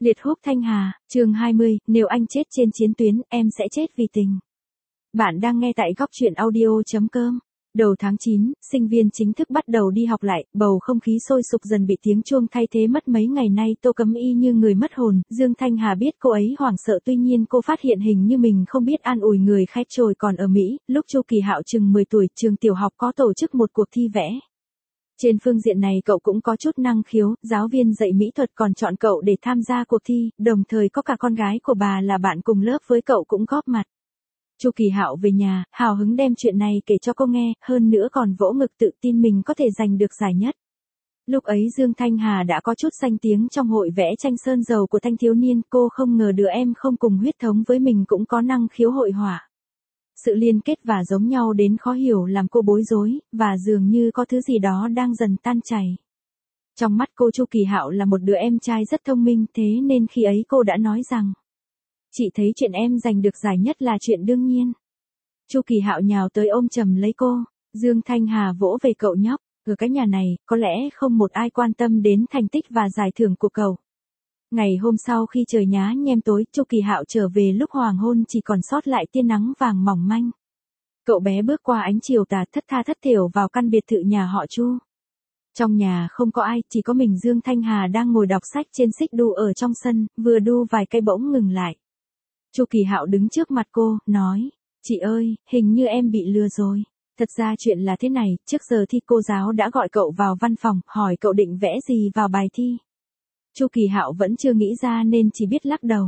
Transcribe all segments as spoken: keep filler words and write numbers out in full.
Liệt húc Thanh Hà, chương hai mươi, nếu anh chết trên chiến tuyến, em sẽ chết vì tình. Bạn đang nghe tại góc truyện audio.com. Đầu tháng chín, sinh viên chính thức bắt đầu đi học lại, bầu không khí sôi sục dần bị tiếng chuông thay thế mất mấy ngày nay. Tô Cấm y như người mất hồn, Dương Thanh Hà biết cô ấy hoảng sợ, tuy nhiên cô phát hiện hình như mình không biết an ủi người khách trồi còn ở Mỹ. Lúc Chu Kỳ Hạo chừng mười tuổi, trường tiểu học có tổ chức một cuộc thi vẽ. Trên phương diện này cậu cũng có chút năng khiếu, giáo viên dạy mỹ thuật còn chọn cậu để tham gia cuộc thi, đồng thời có cả con gái của bà là bạn cùng lớp với cậu cũng góp mặt. Chu Kỳ Hạo về nhà, hào hứng đem chuyện này kể cho cô nghe, hơn nữa còn vỗ ngực tự tin mình có thể giành được giải nhất. Lúc ấy Dương Thanh Hà đã có chút danh tiếng trong hội vẽ tranh sơn dầu của thanh thiếu niên, cô không ngờ đứa em không cùng huyết thống với mình cũng có năng khiếu hội họa. Sự liên kết và giống nhau đến khó hiểu làm cô bối rối, và dường như có thứ gì đó đang dần tan chảy. Trong mắt cô Chu Kỳ Hạo là một đứa em trai rất thông minh, thế nên khi ấy cô đã nói rằng chị thấy chuyện em giành được giải nhất là chuyện đương nhiên. Chu Kỳ Hạo nhào tới ôm chầm lấy cô, Dương Thanh Hà vỗ về cậu nhóc, ở cái nhà này, có lẽ không một ai quan tâm đến thành tích và giải thưởng của cậu. Ngày hôm sau khi trời nhá nhem tối, Chu Kỳ Hạo trở về lúc hoàng hôn chỉ còn sót lại tia nắng vàng mỏng manh. Cậu bé bước qua ánh chiều tà thất tha thất thểu vào căn biệt thự nhà họ Chu. Trong nhà không có ai, chỉ có mình Dương Thanh Hà đang ngồi đọc sách trên xích đu ở trong sân, vừa đu vài cây bỗng ngừng lại. Chu Kỳ Hạo đứng trước mặt cô, nói, chị ơi, hình như em bị lừa rồi. Thật ra chuyện là thế này, trước giờ thi cô giáo đã gọi cậu vào văn phòng, hỏi cậu định vẽ gì vào bài thi. Chu Kỳ Hạo vẫn chưa nghĩ ra nên chỉ biết lắc đầu.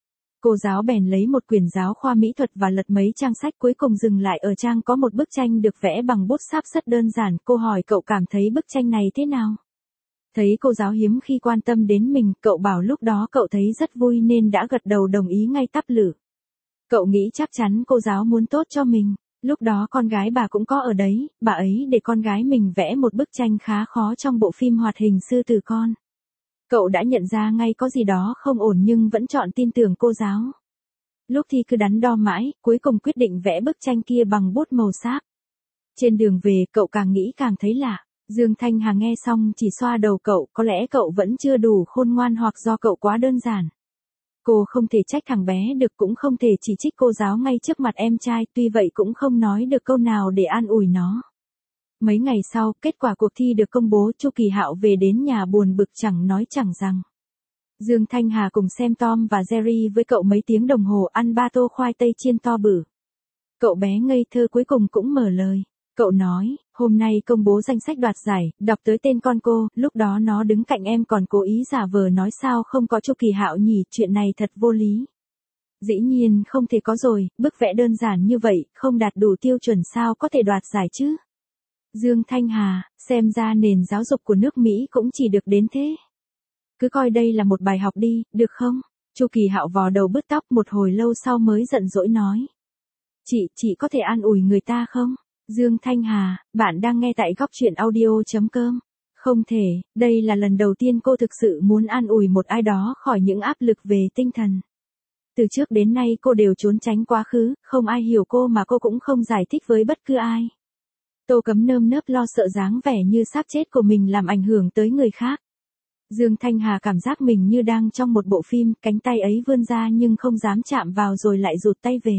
Cô giáo bèn lấy một quyển giáo khoa mỹ thuật và lật mấy trang sách, cuối cùng dừng lại ở trang có một bức tranh được vẽ bằng bút sáp rất đơn giản. Cô hỏi cậu cảm thấy bức tranh này thế nào? Thấy cô giáo hiếm khi quan tâm đến mình, cậu bảo lúc đó cậu thấy rất vui nên đã gật đầu đồng ý ngay tắp lử. Cậu nghĩ chắc chắn cô giáo muốn tốt cho mình. Lúc đó con gái bà cũng có ở đấy, bà ấy để con gái mình vẽ một bức tranh khá khó trong bộ phim hoạt hình Sư Tử Con. Cậu đã nhận ra ngay có gì đó không ổn nhưng vẫn chọn tin tưởng cô giáo. Lúc thi cứ đắn đo mãi, cuối cùng quyết định vẽ bức tranh kia bằng bút màu sáp. Trên đường về cậu càng nghĩ càng thấy lạ. Dương Thanh Hà nghe xong chỉ xoa đầu cậu, có lẽ cậu vẫn chưa đủ khôn ngoan hoặc do cậu quá đơn giản. Cô không thể trách thằng bé được, cũng không thể chỉ trích cô giáo ngay trước mặt em trai, tuy vậy cũng không nói được câu nào để an ủi nó. Mấy ngày sau, kết quả cuộc thi được công bố, Chu Kỳ Hạo về đến nhà buồn bực chẳng nói chẳng rằng. Dương Thanh Hà cùng xem Tom và Jerry với cậu mấy tiếng đồng hồ, ăn ba tô khoai tây chiên to bự. Cậu bé ngây thơ cuối cùng cũng mở lời. Cậu nói, hôm nay công bố danh sách đoạt giải, đọc tới tên con cô, lúc đó nó đứng cạnh em còn cố ý giả vờ nói sao không có Chu Kỳ Hạo nhỉ, chuyện này thật vô lý. Dĩ nhiên không thể có rồi, bức vẽ đơn giản như vậy, không đạt đủ tiêu chuẩn sao có thể đoạt giải chứ. Dương Thanh Hà, xem ra nền giáo dục của nước Mỹ cũng chỉ được đến thế. Cứ coi đây là một bài học đi, được không? Chu Kỳ Hạo vò đầu bứt tóc, một hồi lâu sau mới giận dỗi nói. Chị, chị có thể an ủi người ta không? Dương Thanh Hà, bạn đang nghe tại góc truyện audio.com. Không thể, đây là lần đầu tiên cô thực sự muốn an ủi một ai đó khỏi những áp lực về tinh thần. Từ trước đến nay cô đều trốn tránh quá khứ, không ai hiểu cô mà cô cũng không giải thích với bất cứ ai. Tô Cấm nơm nớp lo sợ dáng vẻ như xác chết của mình làm ảnh hưởng tới người khác. Dương Thanh Hà cảm giác mình như đang trong một bộ phim, cánh tay ấy vươn ra nhưng không dám chạm vào rồi lại rụt tay về.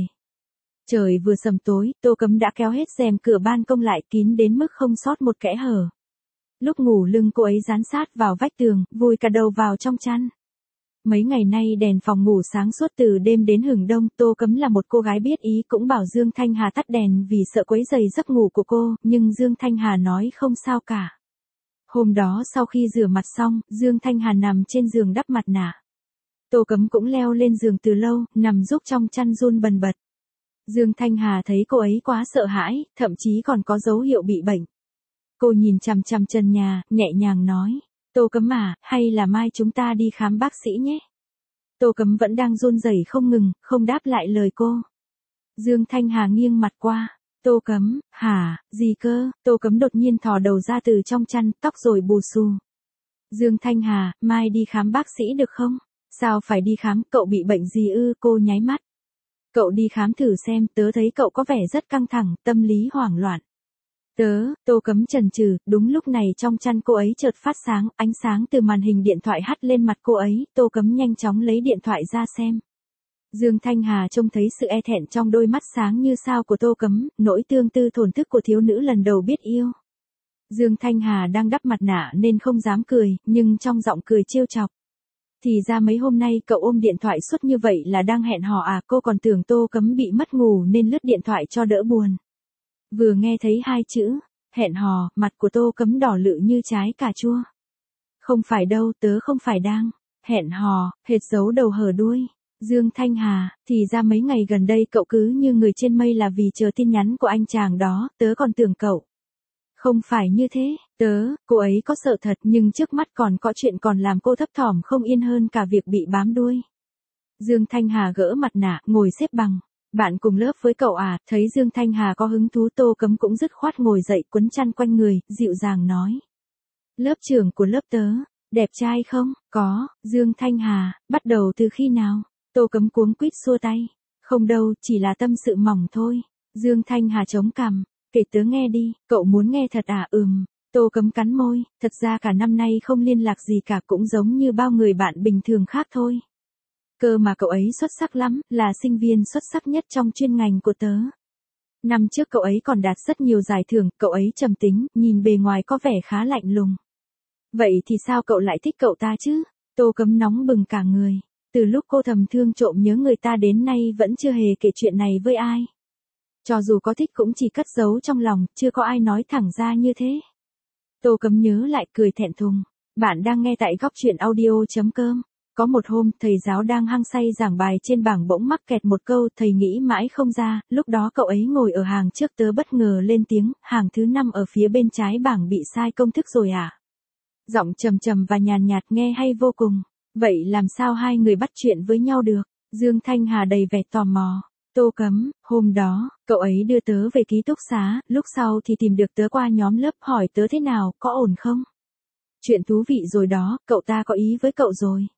Trời vừa sầm tối, Tô Cấm đã kéo hết rèm cửa ban công lại kín đến mức không sót một kẽ hở. Lúc ngủ lưng cô ấy dán sát vào vách tường, vùi cả đầu vào trong chăn. Mấy ngày nay đèn phòng ngủ sáng suốt từ đêm đến hửng đông, Tô Cấm là một cô gái biết ý cũng bảo Dương Thanh Hà tắt đèn vì sợ quấy rầy giấc ngủ của cô, nhưng Dương Thanh Hà nói không sao cả. Hôm đó sau khi rửa mặt xong, Dương Thanh Hà nằm trên giường đắp mặt nạ. Tô Cấm cũng leo lên giường từ lâu, nằm rúc trong chăn run bần bật. Dương Thanh Hà thấy cô ấy quá sợ hãi, thậm chí còn có dấu hiệu bị bệnh. Cô nhìn chằm chằm trần nhà, nhẹ nhàng nói, Tô Cấm à, hay là mai chúng ta đi khám bác sĩ nhé. Tô Cấm vẫn đang run rẩy không ngừng, không đáp lại lời cô. Dương Thanh Hà nghiêng mặt qua, Tô Cấm, hả, gì cơ? Tô Cấm đột nhiên thò đầu ra từ trong chăn, tóc rồi bù xù. Dương Thanh Hà, mai đi khám bác sĩ được không? Sao phải đi khám, cậu bị bệnh gì ư? Cô nháy mắt. Cậu đi khám thử xem, tớ thấy cậu có vẻ rất căng thẳng, tâm lý hoảng loạn. Tớ, Tô Cấm chần chừ, đúng lúc này trong chăn cô ấy chợt phát sáng, ánh sáng từ màn hình điện thoại hắt lên mặt cô ấy, Tô Cấm nhanh chóng lấy điện thoại ra xem. Dương Thanh Hà trông thấy sự e thẹn trong đôi mắt sáng như sao của Tô Cấm, nỗi tương tư thổn thức của thiếu nữ lần đầu biết yêu. Dương Thanh Hà đang đắp mặt nạ nên không dám cười, nhưng trong giọng cười trêu chọc. Thì ra mấy hôm nay cậu ôm điện thoại suốt như vậy là đang hẹn hò à, cô còn tưởng Tô Cấm bị mất ngủ nên lướt điện thoại cho đỡ buồn. Vừa nghe thấy hai chữ, hẹn hò, mặt của Tô Cấm đỏ lự như trái cà chua. Không phải đâu, tớ không phải đang hẹn hò, hệt giấu đầu hở đuôi. Dương Thanh Hà, thì ra mấy ngày gần đây cậu cứ như người trên mây là vì chờ tin nhắn của anh chàng đó, tớ còn tưởng cậu. Không phải như thế, tớ, cô ấy có sợ thật nhưng trước mắt còn có chuyện còn làm cô thấp thỏm không yên hơn cả việc bị bám đuôi. Dương Thanh Hà gỡ mặt nạ, ngồi xếp bằng. Bạn cùng lớp với cậu à, thấy Dương Thanh Hà có hứng thú Tô Cấm cũng dứt khoát ngồi dậy quấn chăn quanh người, dịu dàng nói. Lớp trưởng của lớp tớ, đẹp trai không? Có, Dương Thanh Hà, bắt đầu từ khi nào? Tô Cấm cuống quýt xua tay. Không đâu, chỉ là tâm sự mỏng thôi. Dương Thanh Hà chống cằm. Kể tớ nghe đi, cậu muốn nghe thật à? Ừm. Tô Cấm cắn môi, thật ra cả năm nay không liên lạc gì cả cũng giống như bao người bạn bình thường khác thôi. Cơ mà cậu ấy xuất sắc lắm, là sinh viên xuất sắc nhất trong chuyên ngành của tớ. Năm trước cậu ấy còn đạt rất nhiều giải thưởng, cậu ấy trầm tính, nhìn bề ngoài có vẻ khá lạnh lùng. Vậy thì sao cậu lại thích cậu ta chứ? Tô Cấm nóng bừng cả người. Từ lúc cô thầm thương trộm nhớ người ta đến nay vẫn chưa hề kể chuyện này với ai. Cho dù có thích cũng chỉ cất giấu trong lòng, chưa có ai nói thẳng ra như thế. Tô Cấm nhớ lại cười thẹn thùng. Bạn đang nghe tại góc truyện audio chấm com. Có một hôm, thầy giáo đang hăng say giảng bài trên bảng bỗng mắc kẹt một câu, thầy nghĩ mãi không ra, lúc đó cậu ấy ngồi ở hàng trước tớ bất ngờ lên tiếng, hàng thứ năm ở phía bên trái bảng bị sai công thức rồi à? Giọng trầm trầm và nhàn nhạt nghe hay vô cùng. Vậy làm sao hai người bắt chuyện với nhau được? Dương Thanh Hà đầy vẻ tò mò. Tô Cấm, hôm đó, cậu ấy đưa tớ về ký túc xá, lúc sau thì tìm được tớ qua nhóm lớp hỏi tớ thế nào, có ổn không? Chuyện thú vị rồi đó, cậu ta có ý với cậu rồi.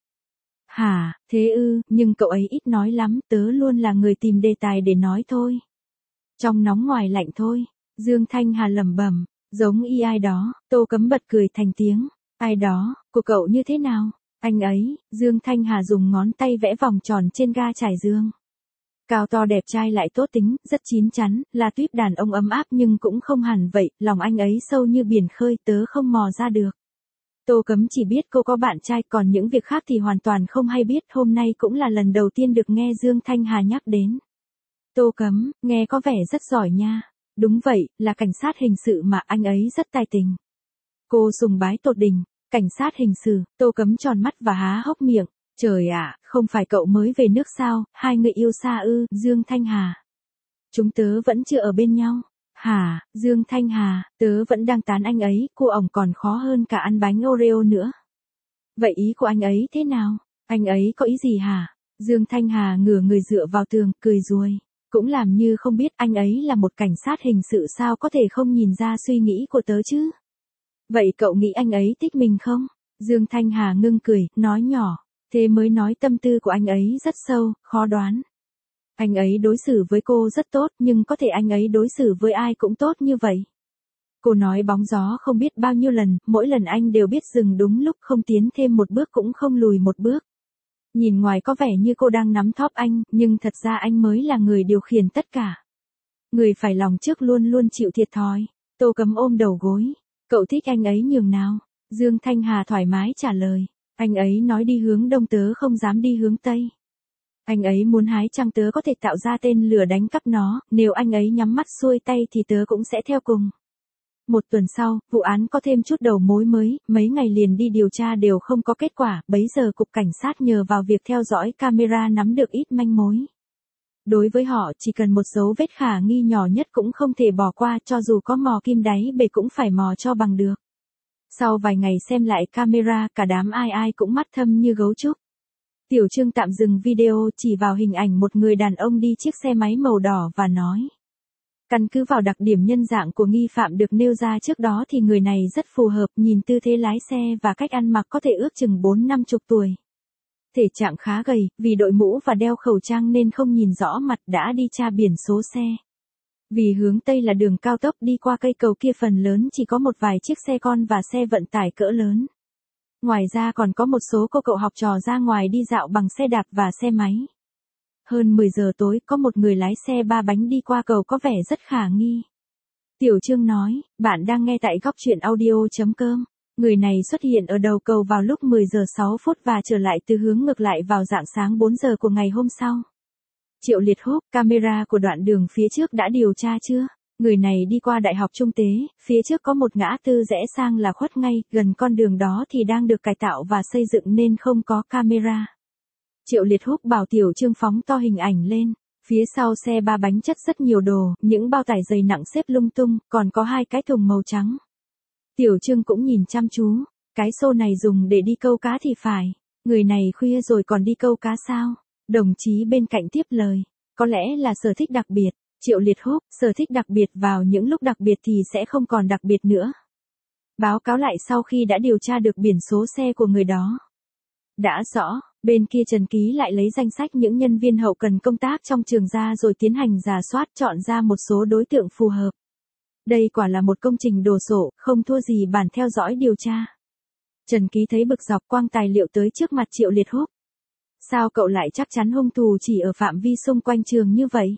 Hả, thế ư, nhưng cậu ấy ít nói lắm, tớ luôn là người tìm đề tài để nói thôi. Trong nóng ngoài lạnh thôi, Dương Thanh Hà lẩm bẩm, giống y ai đó, Tô Cấm bật cười thành tiếng. Ai đó, của cậu như thế nào? Anh ấy, Dương Thanh Hà dùng ngón tay vẽ vòng tròn trên ga trải giường. Cao to đẹp trai lại tốt tính, rất chín chắn, là tuýp đàn ông ấm áp nhưng cũng không hẳn vậy, lòng anh ấy sâu như biển khơi, tớ không mò ra được. Tô Cấm chỉ biết cô có bạn trai, còn những việc khác thì hoàn toàn không hay biết, hôm nay cũng là lần đầu tiên được nghe Dương Thanh Hà nhắc đến. Tô Cấm, nghe có vẻ rất giỏi nha. Đúng vậy, là cảnh sát hình sự mà, anh ấy rất tài tình. Cô sùng bái tột đỉnh, cảnh sát hình sự, Tô Cấm tròn mắt và há hốc miệng. Trời ạ, không phải cậu mới về nước sao, hai người yêu xa ư, Dương Thanh Hà. Chúng tớ vẫn chưa ở bên nhau. Hả, Dương Thanh Hà, tớ vẫn đang tán anh ấy, cô ổng còn khó hơn cả ăn bánh Oreo nữa. Vậy ý của anh ấy thế nào? Anh ấy có ý gì hả? Dương Thanh Hà ngửa người dựa vào tường, cười ruồi. Cũng làm như không biết, anh ấy là một cảnh sát hình sự sao có thể không nhìn ra suy nghĩ của tớ chứ? Vậy cậu nghĩ anh ấy thích mình không? Dương Thanh Hà ngưng cười, nói nhỏ. Thế mới nói tâm tư của anh ấy rất sâu, khó đoán. Anh ấy đối xử với cô rất tốt, nhưng có thể anh ấy đối xử với ai cũng tốt như vậy. Cô nói bóng gió không biết bao nhiêu lần, mỗi lần anh đều biết dừng đúng lúc, không tiến thêm một bước cũng không lùi một bước. Nhìn ngoài có vẻ như cô đang nắm thóp anh, nhưng thật ra anh mới là người điều khiển tất cả. Người phải lòng trước luôn luôn chịu thiệt thòi. Tô Cấm ôm đầu gối. Cậu thích anh ấy nhường nào? Dương Thanh Hà thoải mái trả lời. Anh ấy nói đi hướng đông tớ không dám đi hướng tây. Anh ấy muốn hái trăng tớ có thể tạo ra tên lửa đánh cắp nó, nếu anh ấy nhắm mắt xuôi tay thì tớ cũng sẽ theo cùng. Một tuần sau, vụ án có thêm chút đầu mối mới, mấy ngày liền đi điều tra đều không có kết quả, bấy giờ cục cảnh sát nhờ vào việc theo dõi camera nắm được ít manh mối. Đối với họ, chỉ cần một dấu vết khả nghi nhỏ nhất cũng không thể bỏ qua, cho dù có mò kim đáy bể cũng phải mò cho bằng được. Sau vài ngày xem lại camera, cả đám ai ai cũng mắt thâm như gấu trúc. Tiểu Trương tạm dừng video, chỉ vào hình ảnh một người đàn ông đi chiếc xe máy màu đỏ và nói. Căn cứ vào đặc điểm nhân dạng của nghi phạm được nêu ra trước đó thì người này rất phù hợp, nhìn tư thế lái xe và cách ăn mặc có thể ước chừng bốn năm chục tuổi. Thể trạng khá gầy, vì đội mũ và đeo khẩu trang nên không nhìn rõ mặt, đã đi tra biển số xe. Vì hướng Tây là đường cao tốc đi qua cây cầu kia phần lớn chỉ có một vài chiếc xe con và xe vận tải cỡ lớn. Ngoài ra còn có một số cô cậu học trò ra ngoài đi dạo bằng xe đạp và xe máy. Hơn mười giờ tối có một người lái xe ba bánh đi qua cầu có vẻ rất khả nghi. Tiểu Trương nói, bạn đang nghe tại góc truyện audio.com. Người này xuất hiện ở đầu cầu vào lúc mười giờ sáu phút và trở lại từ hướng ngược lại vào rạng sáng bốn giờ của ngày hôm sau. Triệu Liệt Húc, camera của đoạn đường phía trước đã điều tra chưa? Người này đi qua Đại học Trung Tế, phía trước có một ngã tư rẽ sang là khuất ngay, gần con đường đó thì đang được cải tạo và xây dựng nên không có camera. Triệu Liệt Húc bảo Tiểu Trương phóng to hình ảnh lên. Phía sau xe ba bánh chất rất nhiều đồ, những bao tải dày nặng xếp lung tung, còn có hai cái thùng màu trắng. Tiểu Trương cũng nhìn chăm chú, cái xô này dùng để đi câu cá thì phải. Người này khuya rồi còn đi câu cá sao? Đồng chí bên cạnh tiếp lời, có lẽ là sở thích đặc biệt. Triệu Liệt Húc, sở thích đặc biệt vào những lúc đặc biệt thì sẽ không còn đặc biệt nữa. Báo cáo lại sau khi đã điều tra được biển số xe của người đó. Đã rõ, bên kia Trần Ký lại lấy danh sách những nhân viên hậu cần công tác trong trường ra rồi tiến hành rà soát chọn ra một số đối tượng phù hợp. Đây quả là một công trình đồ sộ, không thua gì bản theo dõi điều tra. Trần Ký thấy bực dọc quang tài liệu tới trước mặt Triệu Liệt Húc. Sao cậu lại chắc chắn hung thủ chỉ ở phạm vi xung quanh trường như vậy?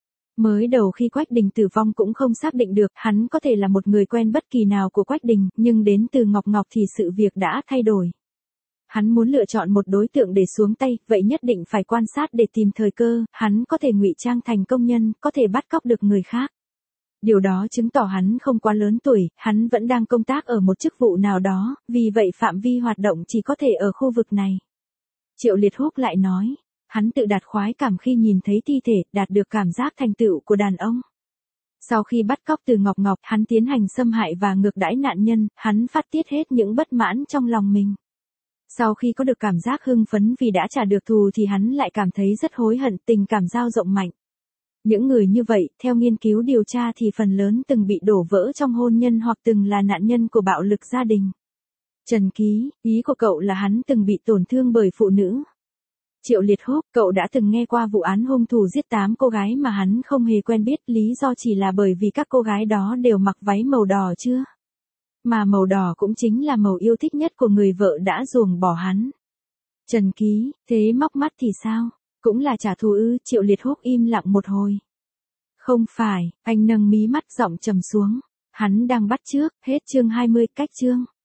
Mới đầu khi Quách Đình tử vong cũng không xác định được hắn có thể là một người quen bất kỳ nào của Quách Đình, nhưng đến từ Ngọc Ngọc thì sự việc đã thay đổi. Hắn muốn lựa chọn một đối tượng để xuống tay, vậy nhất định phải quan sát để tìm thời cơ, hắn có thể ngụy trang thành công nhân, có thể bắt cóc được người khác. Điều đó chứng tỏ hắn không quá lớn tuổi, hắn vẫn đang công tác ở một chức vụ nào đó, vì vậy phạm vi hoạt động chỉ có thể ở khu vực này. Triệu Liệt Húc lại nói, hắn tự đạt khoái cảm khi nhìn thấy thi thể, đạt được cảm giác thành tựu của đàn ông. Sau khi bắt cóc từ Ngọc Ngọc, hắn tiến hành xâm hại và ngược đãi nạn nhân, hắn phát tiết hết những bất mãn trong lòng mình. Sau khi có được cảm giác hưng phấn vì đã trả được thù thì hắn lại cảm thấy rất hối hận, tình cảm dao rộng mạnh. Những người như vậy, theo nghiên cứu điều tra thì phần lớn từng bị đổ vỡ trong hôn nhân hoặc từng là nạn nhân của bạo lực gia đình. Trần Ký, ý của cậu là hắn từng bị tổn thương bởi phụ nữ. Triệu Liệt Húc, cậu đã từng nghe qua vụ án hung thủ giết tám cô gái mà hắn không hề quen biết, lý do chỉ là bởi vì các cô gái đó đều mặc váy màu đỏ chưa? Mà màu đỏ cũng chính là màu yêu thích nhất của người vợ đã ruồng bỏ hắn. Trần Ký, thế móc mắt thì sao? Cũng là trả thù ư? Triệu Liệt Húc im lặng một hồi. Không phải, anh nâng mí mắt giọng trầm xuống. Hắn đang bắt chước, hết chương hai mươi, cách chương.